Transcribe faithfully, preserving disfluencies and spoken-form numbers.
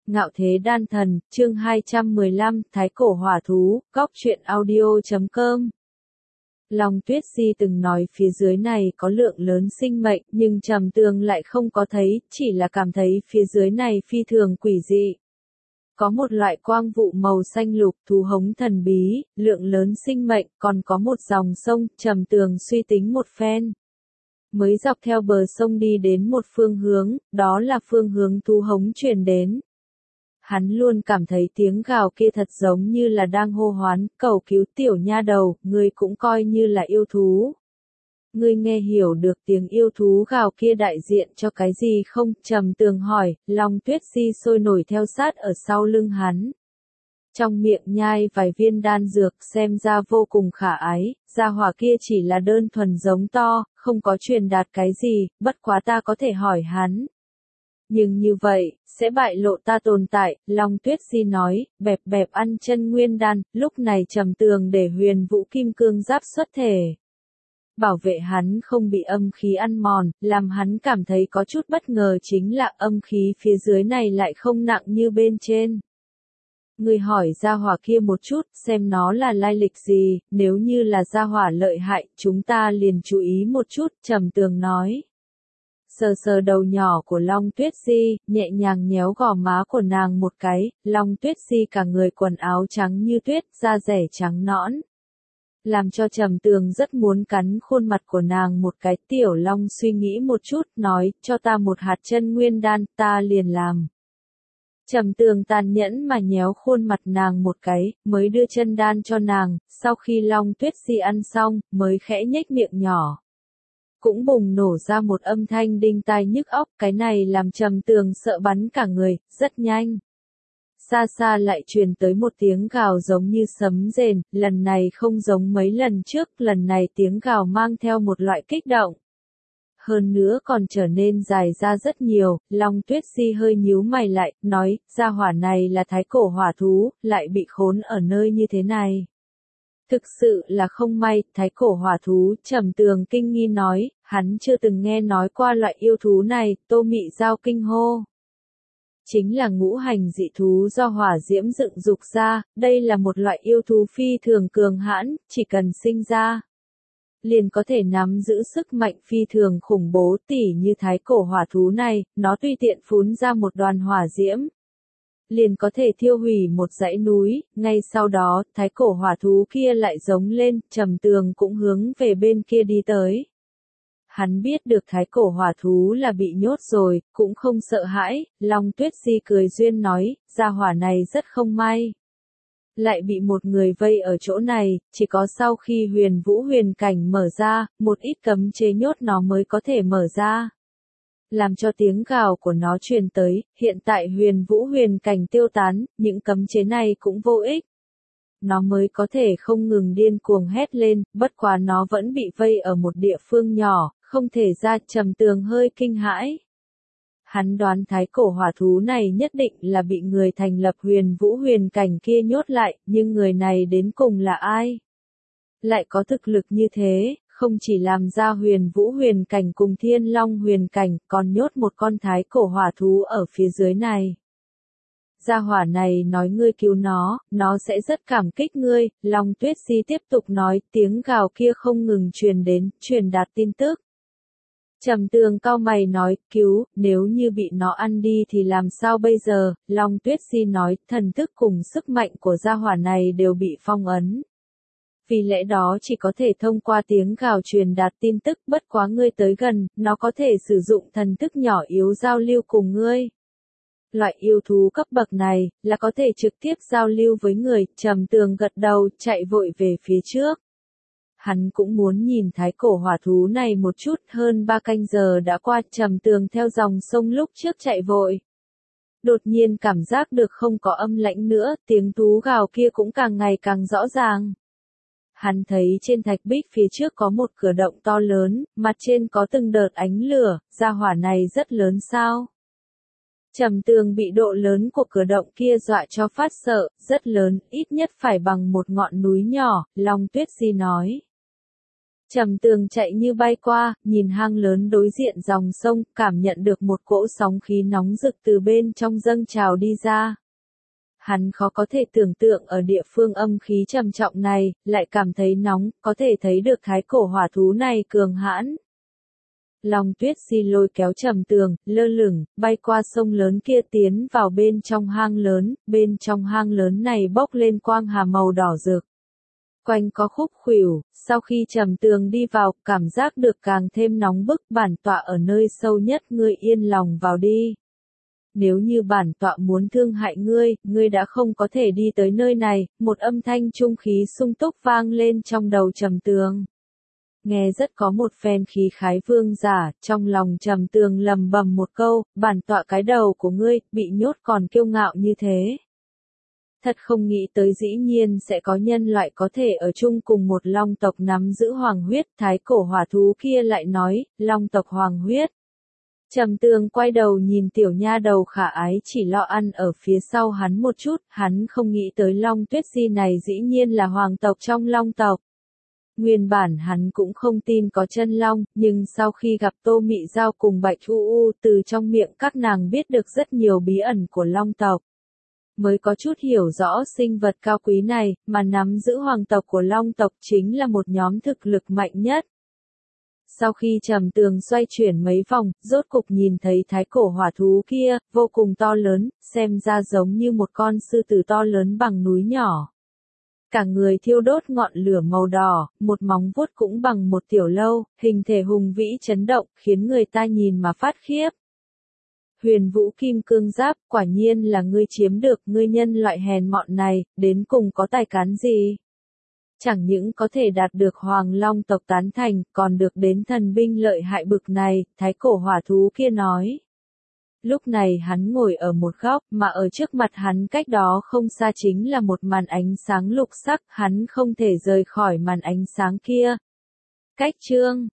Ngạo Thế Đan Thần, chương hai trăm mười lăm, Thái Cổ Hỏa Thú, góc truyện audio chấm com. Long Tuyết Di từng nói phía dưới này có lượng lớn sinh mệnh, nhưng Trầm Tường lại không có thấy, chỉ là cảm thấy phía dưới này phi thường quỷ dị. Có một loại quang vụ màu xanh lục, thú hống thần bí, lượng lớn sinh mệnh, còn có một dòng sông. Trầm Tường suy tính một phen, mới dọc theo bờ sông đi đến một phương hướng, đó là phương hướng thú hống truyền đến. Hắn luôn cảm thấy tiếng gào kia thật giống như là đang hô hoán, cầu cứu tiểu nha đầu, ngươi cũng coi như là yêu thú. Ngươi nghe hiểu được tiếng yêu thú gào kia đại diện cho cái gì không? Trầm Tường hỏi. Long Tuyết Di sôi nổi theo sát ở sau lưng hắn. Trong miệng nhai vài viên đan dược xem ra vô cùng khả ái, gia hỏa kia chỉ là đơn thuần giống to, không có truyền đạt cái gì, bất quá ta có thể hỏi hắn. Nhưng như vậy, sẽ bại lộ ta tồn tại, Long Tuyết Di nói, bẹp bẹp ăn chân nguyên đan. Lúc này Trầm Tường để huyền vũ kim cương giáp xuất thể. Bảo vệ hắn không bị âm khí ăn mòn, làm hắn cảm thấy có chút bất ngờ chính là âm khí phía dưới này lại không nặng như bên trên. Người hỏi gia hỏa kia một chút, xem nó là lai lịch gì, nếu như là gia hỏa lợi hại, chúng ta liền chú ý một chút, Trầm Tường nói. Sờ sờ đầu nhỏ của Long Tuyết Di, nhẹ nhàng nhéo gò má của nàng một cái. Long Tuyết Di cả người quần áo trắng như tuyết, da dẻ trắng nõn. Làm cho Trầm Tường rất muốn cắn khuôn mặt của nàng một cái. Tiểu Long suy nghĩ một chút, nói, cho ta một hạt chân nguyên đan, ta liền làm. Trầm Tường tàn nhẫn mà nhéo khuôn mặt nàng một cái, mới đưa chân đan cho nàng. Sau khi Long Tuyết Di ăn xong, mới khẽ nhếch miệng nhỏ. Cũng bùng nổ ra một âm thanh đinh tai nhức óc, cái này làm Trầm Tường sợ bắn cả người. Rất nhanh, xa xa lại truyền tới một tiếng gào giống như sấm rền, lần này không giống mấy lần trước, lần này tiếng gào mang theo một loại kích động. Hơn nữa còn trở nên dài ra rất nhiều. Long Tuyết Di hơi nhíu mày lại, nói, gia hỏa này là thái cổ hỏa thú, lại bị khốn ở nơi như thế này. Thực sự là không may. Thái cổ hỏa thú, Trầm Tường kinh nghi nói, hắn chưa từng nghe nói qua loại yêu thú này. Tô Mị Giao kinh hô. Chính là ngũ hành dị thú do hỏa diễm dựng dục ra, đây là một loại yêu thú phi thường cường hãn, chỉ cần sinh ra liền có thể nắm giữ sức mạnh phi thường khủng bố. Tỉ như thái cổ hỏa thú này, nó tùy tiện phun ra một đoàn hỏa diễm, liền có thể thiêu hủy một dãy núi. Ngay sau đó, thái cổ hỏa thú kia lại giống lên, Trầm Tường cũng hướng về bên kia đi tới. Hắn biết được thái cổ hỏa thú là bị nhốt rồi, cũng không sợ hãi. Long Tuyết Di cười duyên nói, gia hỏa này rất không may. Lại bị một người vây ở chỗ này, chỉ có sau khi huyền vũ huyền cảnh mở ra, một ít cấm chế nhốt nó mới có thể mở ra. Làm cho tiếng gào của nó truyền tới, hiện tại huyền vũ huyền cảnh tiêu tán, những cấm chế này cũng vô ích. Nó mới có thể không ngừng điên cuồng hét lên, bất quá nó vẫn bị vây ở một địa phương nhỏ, không thể ra. Trầm Tường hơi kinh hãi. Hắn đoán thái cổ hỏa thú này nhất định là bị người thành lập huyền vũ huyền cảnh kia nhốt lại, nhưng người này đến cùng là ai? Lại có thực lực như thế, không chỉ làm ra huyền vũ huyền cảnh cùng thiên long huyền cảnh, còn nhốt một con thái cổ hỏa thú ở phía dưới này. Gia hỏa này nói ngươi cứu nó, nó sẽ rất cảm kích ngươi. Long Tuyết Di tiếp tục nói, tiếng gào kia không ngừng truyền đến, truyền đạt tin tức. Trầm Tường cau mày nói, cứu, nếu như bị nó ăn đi thì làm sao bây giờ? Long Tuyết Di nói, thần thức cùng sức mạnh của gia hỏa này đều bị phong ấn. Vì lẽ đó chỉ có thể thông qua tiếng gào truyền đạt tin tức, bất quá ngươi tới gần, nó có thể sử dụng thần thức nhỏ yếu giao lưu cùng ngươi. Loại yêu thú cấp bậc này, là có thể trực tiếp giao lưu với người. Trầm Tường gật đầu, chạy vội về phía trước. Hắn cũng muốn nhìn thái cổ hỏa thú này một chút. Hơn ba canh giờ đã qua, Trầm Tường theo dòng sông lúc trước chạy vội. Đột nhiên cảm giác được không có âm lãnh nữa, tiếng thú gào kia cũng càng ngày càng rõ ràng. Hắn thấy trên thạch bích phía trước có một cửa động to lớn, mặt trên có từng đợt ánh lửa. Gia hỏa này rất lớn sao? Trầm Tường bị độ lớn của cửa động kia dọa cho phát sợ, rất lớn, ít nhất phải bằng một ngọn núi nhỏ. Long Tuyết Di nói. Trầm Tường chạy như bay qua, nhìn hang lớn đối diện dòng sông, cảm nhận được một cỗ sóng khí nóng rực từ bên trong dâng trào đi ra. Hắn khó có thể tưởng tượng ở địa phương âm khí trầm trọng này, lại cảm thấy nóng, có thể thấy được thái cổ hỏa thú này cường hãn. Long Tuyết Si lôi kéo Trầm Tường, lơ lửng, bay qua sông lớn kia tiến vào bên trong hang lớn, bên trong hang lớn này bốc lên quang hà màu đỏ rực. Quanh có khúc khuỷu, sau khi Trầm Tường đi vào, cảm giác được càng thêm nóng bức, bản tọa ở nơi sâu nhất, ngươi yên lòng vào đi. Nếu như bản tọa muốn thương hại ngươi, ngươi đã không có thể đi tới nơi này, một âm thanh trung khí sung túc vang lên trong đầu Trầm Tường. Nghe rất có một phen khí khái vương giả, trong lòng Trầm Tường lầm bầm một câu, bản tọa cái đầu của ngươi, bị nhốt còn kiêu ngạo như thế. Thật không nghĩ tới dĩ nhiên sẽ có nhân loại có thể ở chung cùng một long tộc nắm giữ hoàng huyết, thái cổ hỏa thú kia lại nói, long tộc hoàng huyết. Trầm Tường quay đầu nhìn tiểu nha đầu khả ái chỉ lo ăn ở phía sau hắn một chút, hắn không nghĩ tới Long Tuyết Si này dĩ nhiên là hoàng tộc trong long tộc. Nguyên bản hắn cũng không tin có chân long, nhưng sau khi gặp Tô Mị Giao cùng Bạch U U từ trong miệng các nàng biết được rất nhiều bí ẩn của long tộc. Mới có chút hiểu rõ sinh vật cao quý này, mà nắm giữ hoàng tộc của long tộc chính là một nhóm thực lực mạnh nhất. Sau khi Trầm Tường xoay chuyển mấy vòng, rốt cục nhìn thấy thái cổ hỏa thú kia, vô cùng to lớn, xem ra giống như một con sư tử to lớn bằng núi nhỏ. Cả người thiêu đốt ngọn lửa màu đỏ, một móng vuốt cũng bằng một tiểu lâu, hình thể hùng vĩ chấn động, khiến người ta nhìn mà phát khiếp. Huyền Vũ Kim Cương Giáp, quả nhiên là ngươi chiếm được, ngươi nhân loại hèn mọn này, đến cùng có tài cán gì? Chẳng những có thể đạt được Hoàng Long tộc tán thành, còn được đến thần binh lợi hại bực này, thái cổ hỏa thú kia nói. Lúc này hắn ngồi ở một góc, mà ở trước mặt hắn cách đó không xa chính là một màn ánh sáng lục sắc, hắn không thể rời khỏi màn ánh sáng kia. Cách chương